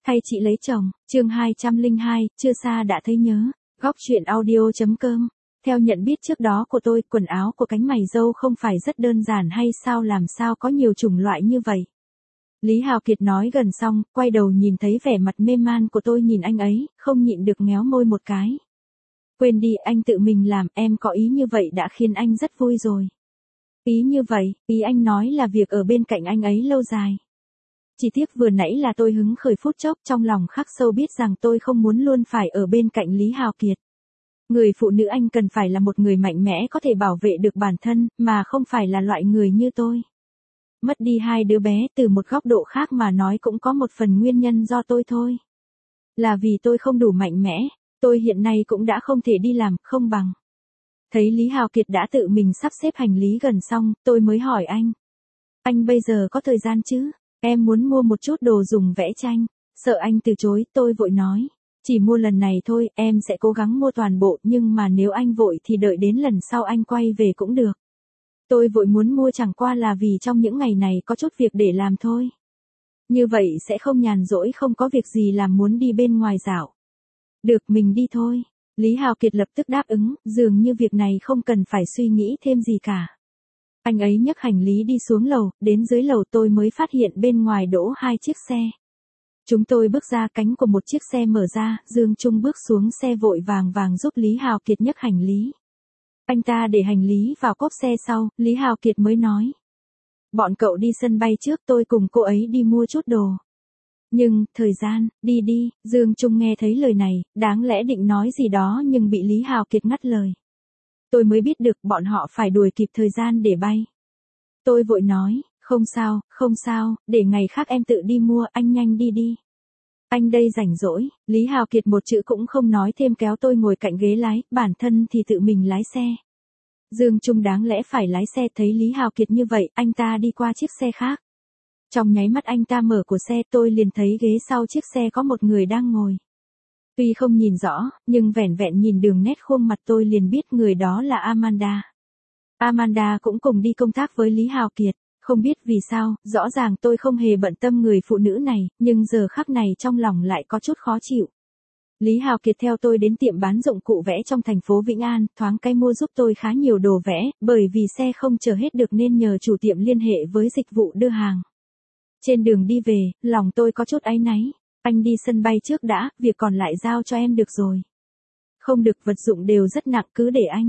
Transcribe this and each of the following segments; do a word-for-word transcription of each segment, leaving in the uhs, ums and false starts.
Thay chị lấy chồng, chương hai trăm lẻ hai, chưa xa đã thấy nhớ, góc chuyện audio.com. Theo nhận biết trước đó của tôi, quần áo của cánh mày râu không phải rất đơn giản hay sao, làm sao có nhiều chủng loại như vậy. Lý Hào Kiệt nói gần xong, quay đầu nhìn thấy vẻ mặt mê man của tôi, nhìn anh ấy, không nhịn được méo môi một cái. Quên đi, anh tự mình làm, em có ý như vậy đã khiến anh rất vui rồi. Ý như vậy, ý anh nói là việc ở bên cạnh anh ấy lâu dài. Chỉ tiếc vừa nãy là tôi hứng khởi phút chốc, trong lòng khắc sâu biết rằng tôi không muốn luôn phải ở bên cạnh Lý Hào Kiệt. Người phụ nữ anh cần phải là một người mạnh mẽ có thể bảo vệ được bản thân, mà không phải là loại người như tôi. Mất đi hai đứa bé, từ một góc độ khác mà nói cũng có một phần nguyên nhân do tôi thôi. Là vì tôi không đủ mạnh mẽ, tôi hiện nay cũng đã không thể đi làm, không bằng. Thấy Lý Hào Kiệt đã tự mình sắp xếp hành lý gần xong, tôi mới hỏi anh. Anh bây giờ có thời gian chứ? Em muốn mua một chút đồ dùng vẽ tranh. Sợ anh từ chối, tôi vội nói. Chỉ mua lần này thôi, em sẽ cố gắng mua toàn bộ, nhưng mà nếu anh vội thì đợi đến lần sau anh quay về cũng được. Tôi vội muốn mua chẳng qua là vì trong những ngày này có chút việc để làm thôi. Như vậy sẽ không nhàn rỗi, không có việc gì làm, muốn đi bên ngoài dạo. Được, mình đi thôi. Lý Hào Kiệt lập tức đáp ứng, dường như việc này không cần phải suy nghĩ thêm gì cả. Anh ấy nhấc hành lý đi xuống lầu, đến dưới lầu tôi mới phát hiện bên ngoài đỗ hai chiếc xe. Chúng tôi bước ra, cánh của một chiếc xe mở ra, Dương Trung bước xuống xe vội vàng vàng giúp Lý Hào Kiệt nhấc hành lý. Anh ta để hành lý vào cốp xe sau, Lý Hào Kiệt mới nói. Bọn cậu đi sân bay trước, tôi cùng cô ấy đi mua chút đồ. Nhưng, thời gian, đi đi, Dương Trung nghe thấy lời này, đáng lẽ định nói gì đó nhưng bị Lý Hào Kiệt ngắt lời. Tôi mới biết được bọn họ phải đuổi kịp thời gian để bay. Tôi vội nói, không sao, không sao, để ngày khác em tự đi mua, anh nhanh đi đi. Anh đây rảnh rỗi. Lý Hào Kiệt một chữ cũng không nói thêm, kéo tôi ngồi cạnh ghế lái, bản thân thì tự mình lái xe. Dương Trung đáng lẽ phải lái xe, thấy Lý Hào Kiệt như vậy, anh ta đi qua chiếc xe khác. Trong nháy mắt anh ta mở cửa xe, tôi liền thấy ghế sau chiếc xe có một người đang ngồi. Tuy không nhìn rõ, nhưng vẻn vẹn nhìn đường nét khuôn mặt tôi liền biết người đó là Amanda. Amanda cũng cùng đi công tác với Lý Hào Kiệt. Không biết vì sao, rõ ràng tôi không hề bận tâm người phụ nữ này, nhưng giờ khắc này trong lòng lại có chút khó chịu. Lý Hào Kiệt theo tôi đến tiệm bán dụng cụ vẽ trong thành phố Vĩnh An, thoáng cái mua giúp tôi khá nhiều đồ vẽ, bởi vì xe không chờ hết được nên nhờ chủ tiệm liên hệ với dịch vụ đưa hàng. Trên đường đi về, lòng tôi có chút áy náy. Anh đi sân bay trước đã, việc còn lại giao cho em được rồi. Không được, vật dụng đều rất nặng, cứ để anh.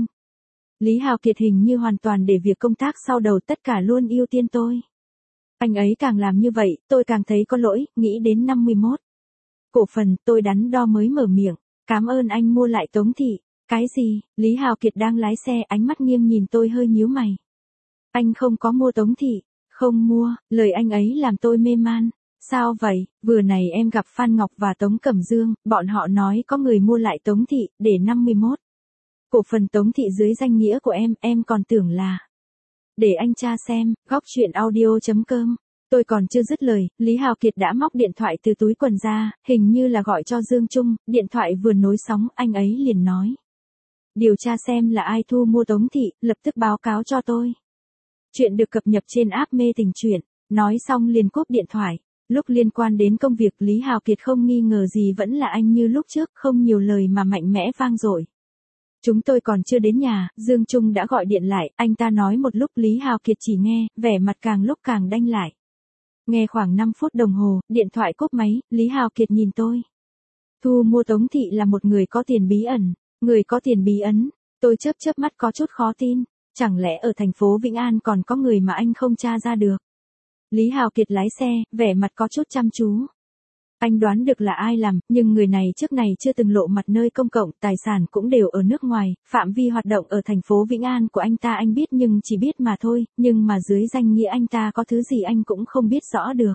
Lý Hào Kiệt hình như hoàn toàn để việc công tác sau đầu, tất cả luôn ưu tiên tôi. Anh ấy càng làm như vậy, tôi càng thấy có lỗi, nghĩ đến năm mươi mốt. Cổ phần, tôi đắn đo mới mở miệng. Cảm ơn anh mua lại Tống Thị. Cái gì? Lý Hào Kiệt đang lái xe, ánh mắt nghiêng nhìn tôi, hơi nhíu mày. Anh không có mua Tống Thị. Không mua, lời anh ấy làm tôi mê man. Sao vậy? Vừa này em gặp Phan Ngọc và Tống Cẩm Dương, bọn họ nói có người mua lại Tống Thị, để năm mươi mốt. Cổ phần Tống Thị dưới danh nghĩa của em, em còn tưởng là. Để anh tra xem, góc chuyện audio.com. Tôi còn chưa dứt lời, Lý Hào Kiệt đã móc điện thoại từ túi quần ra, hình như là gọi cho Dương Trung, điện thoại vừa nối sóng, anh ấy liền nói. Điều tra xem là ai thu mua Tống Thị, lập tức báo cáo cho tôi. Chuyện được cập nhật trên app Mê Tình Truyện. Nói xong liền cúp điện thoại. Lúc liên quan đến công việc, Lý Hào Kiệt không nghi ngờ gì, vẫn là anh như lúc trước, không nhiều lời mà mạnh mẽ vang dội. Chúng tôi còn chưa đến nhà, Dương Trung đã gọi điện lại, anh ta nói một lúc, Lý Hào Kiệt chỉ nghe, vẻ mặt càng lúc càng đanh lại. Nghe khoảng năm phút đồng hồ, điện thoại cúp máy, Lý Hào Kiệt nhìn tôi. Thu mua Tống Thị là một người có tiền bí ẩn, người có tiền bí ẩn. Tôi chớp chớp mắt có chút khó tin, chẳng lẽ ở thành phố Vĩnh An còn có người mà anh không tra ra được. Lý Hào Kiệt lái xe, vẻ mặt có chút chăm chú. Anh đoán được là ai làm, nhưng người này trước này chưa từng lộ mặt nơi công cộng, tài sản cũng đều ở nước ngoài, phạm vi hoạt động ở thành phố Vĩnh An của anh ta anh biết nhưng chỉ biết mà thôi, nhưng mà dưới danh nghĩa anh ta có thứ gì anh cũng không biết rõ được.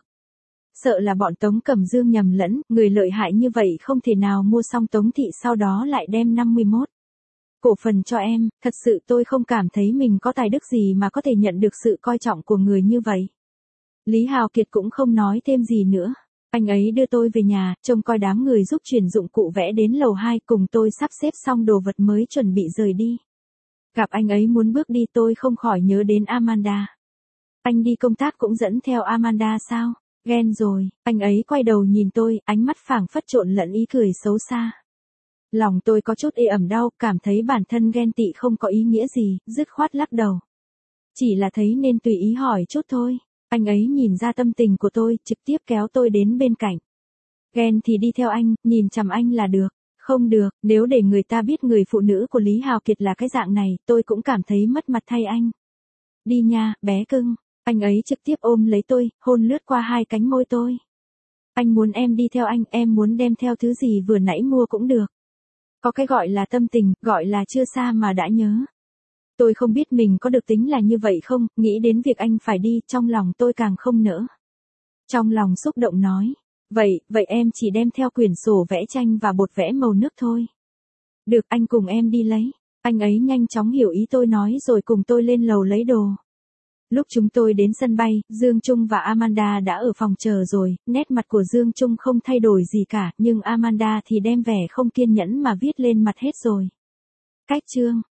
Sợ là bọn Tống Cẩm Dương nhầm lẫn, người lợi hại như vậy không thể nào mua xong Tống Thị sau đó lại đem năm mươi mốt. Cổ phần cho em, thật sự tôi không cảm thấy mình có tài đức gì mà có thể nhận được sự coi trọng của người như vậy. Lý Hào Kiệt cũng không nói thêm gì nữa. Anh ấy đưa tôi về nhà, trông coi đám người giúp chuyển dụng cụ vẽ đến lầu hai, cùng tôi sắp xếp xong đồ vật mới chuẩn bị rời đi. Gặp anh ấy muốn bước đi, tôi không khỏi nhớ đến Amanda. Anh đi công tác cũng dẫn theo Amanda sao? Ghen rồi, anh ấy quay đầu nhìn tôi, ánh mắt phảng phất trộn lẫn ý cười xấu xa. Lòng tôi có chút ê ẩm đau, cảm thấy bản thân ghen tị không có ý nghĩa gì, dứt khoát lắc đầu. Chỉ là thấy nên tùy ý hỏi chút thôi. Anh ấy nhìn ra tâm tình của tôi, trực tiếp kéo tôi đến bên cạnh. Ghen thì đi theo anh, nhìn chằm anh là được. Không được, nếu để người ta biết người phụ nữ của Lý Hào Kiệt là cái dạng này, tôi cũng cảm thấy mất mặt thay anh. Đi nha, bé cưng. Anh ấy trực tiếp ôm lấy tôi, hôn lướt qua hai cánh môi tôi. Anh muốn em đi theo anh, em muốn đem theo thứ gì vừa nãy mua cũng được. Có cái gọi là tâm tình, gọi là chưa xa mà đã nhớ. Tôi không biết mình có được tính là như vậy không, nghĩ đến việc anh phải đi, trong lòng tôi càng không nỡ. Trong lòng xúc động nói, vậy, vậy em chỉ đem theo quyển sổ vẽ tranh và bột vẽ màu nước thôi. Được, anh cùng em đi lấy. Anh ấy nhanh chóng hiểu ý tôi nói rồi cùng tôi lên lầu lấy đồ. Lúc chúng tôi đến sân bay, Dương Trung và Amanda đã ở phòng chờ rồi, nét mặt của Dương Trung không thay đổi gì cả, nhưng Amanda thì đem vẻ không kiên nhẫn mà viết lên mặt hết rồi. Cách chương